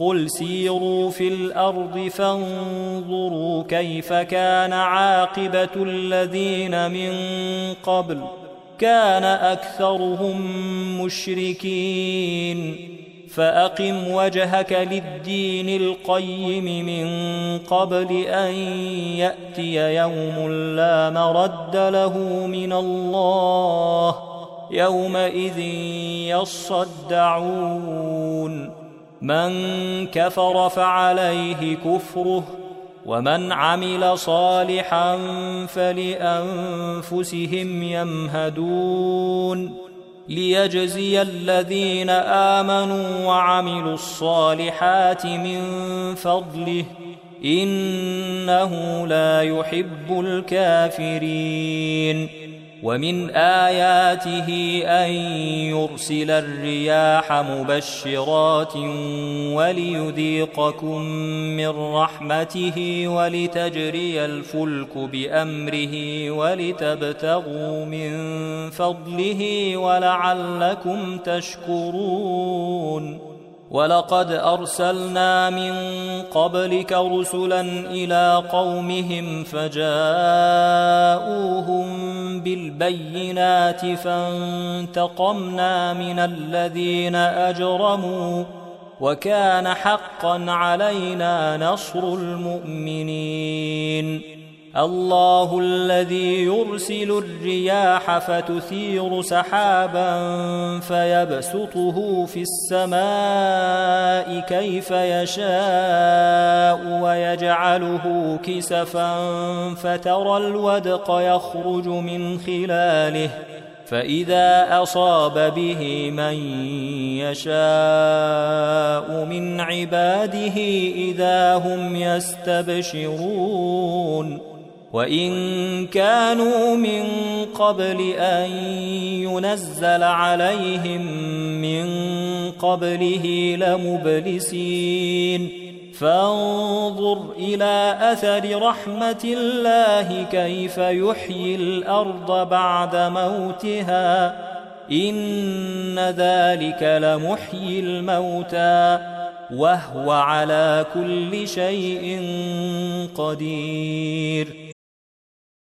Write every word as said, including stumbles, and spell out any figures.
قل سيروا في الأرض فانظروا كيف كان عاقبة الذين من قبل كان أكثرهم مشركين فأقم وجهك للدين القيم من قبل أن يأتي يوم لا مرد له من الله يومئذ يصدعون من كفر فعليه كفره ومن عمل صالحا فلأنفسهم يمهدون ليجزي الذين آمنوا وعملوا الصالحات من فضله إنه لا يحب الكافرين ومن آياته أن يرسل الرياح مبشرات وليذيقكم من رحمته ولتجري الفلك بأمره ولتبتغوا من فضله ولعلكم تشكرون ولقد أرسلنا من قبلك رسلا إلى قومهم فجاءوهم بالبينات فانتقمنا من الذين أجرموا وكان حقا علينا نصر المؤمنين الله الذي يرسل الرياح فتثير سحابا فيبسطه في السماء كيف يشاء ويجعله كسفا فترى الودق يخرج من خلاله فإذا أصاب به من يشاء من عباده إذا هم يستبشرون وإن كانوا من قبل أن ينزل عليهم من قبله لمبلسين فانظر إلى أثر رحمة الله كيف يحيي الأرض بعد موتها إن ذلك لمحيي الموتى وهو على كل شيء قدير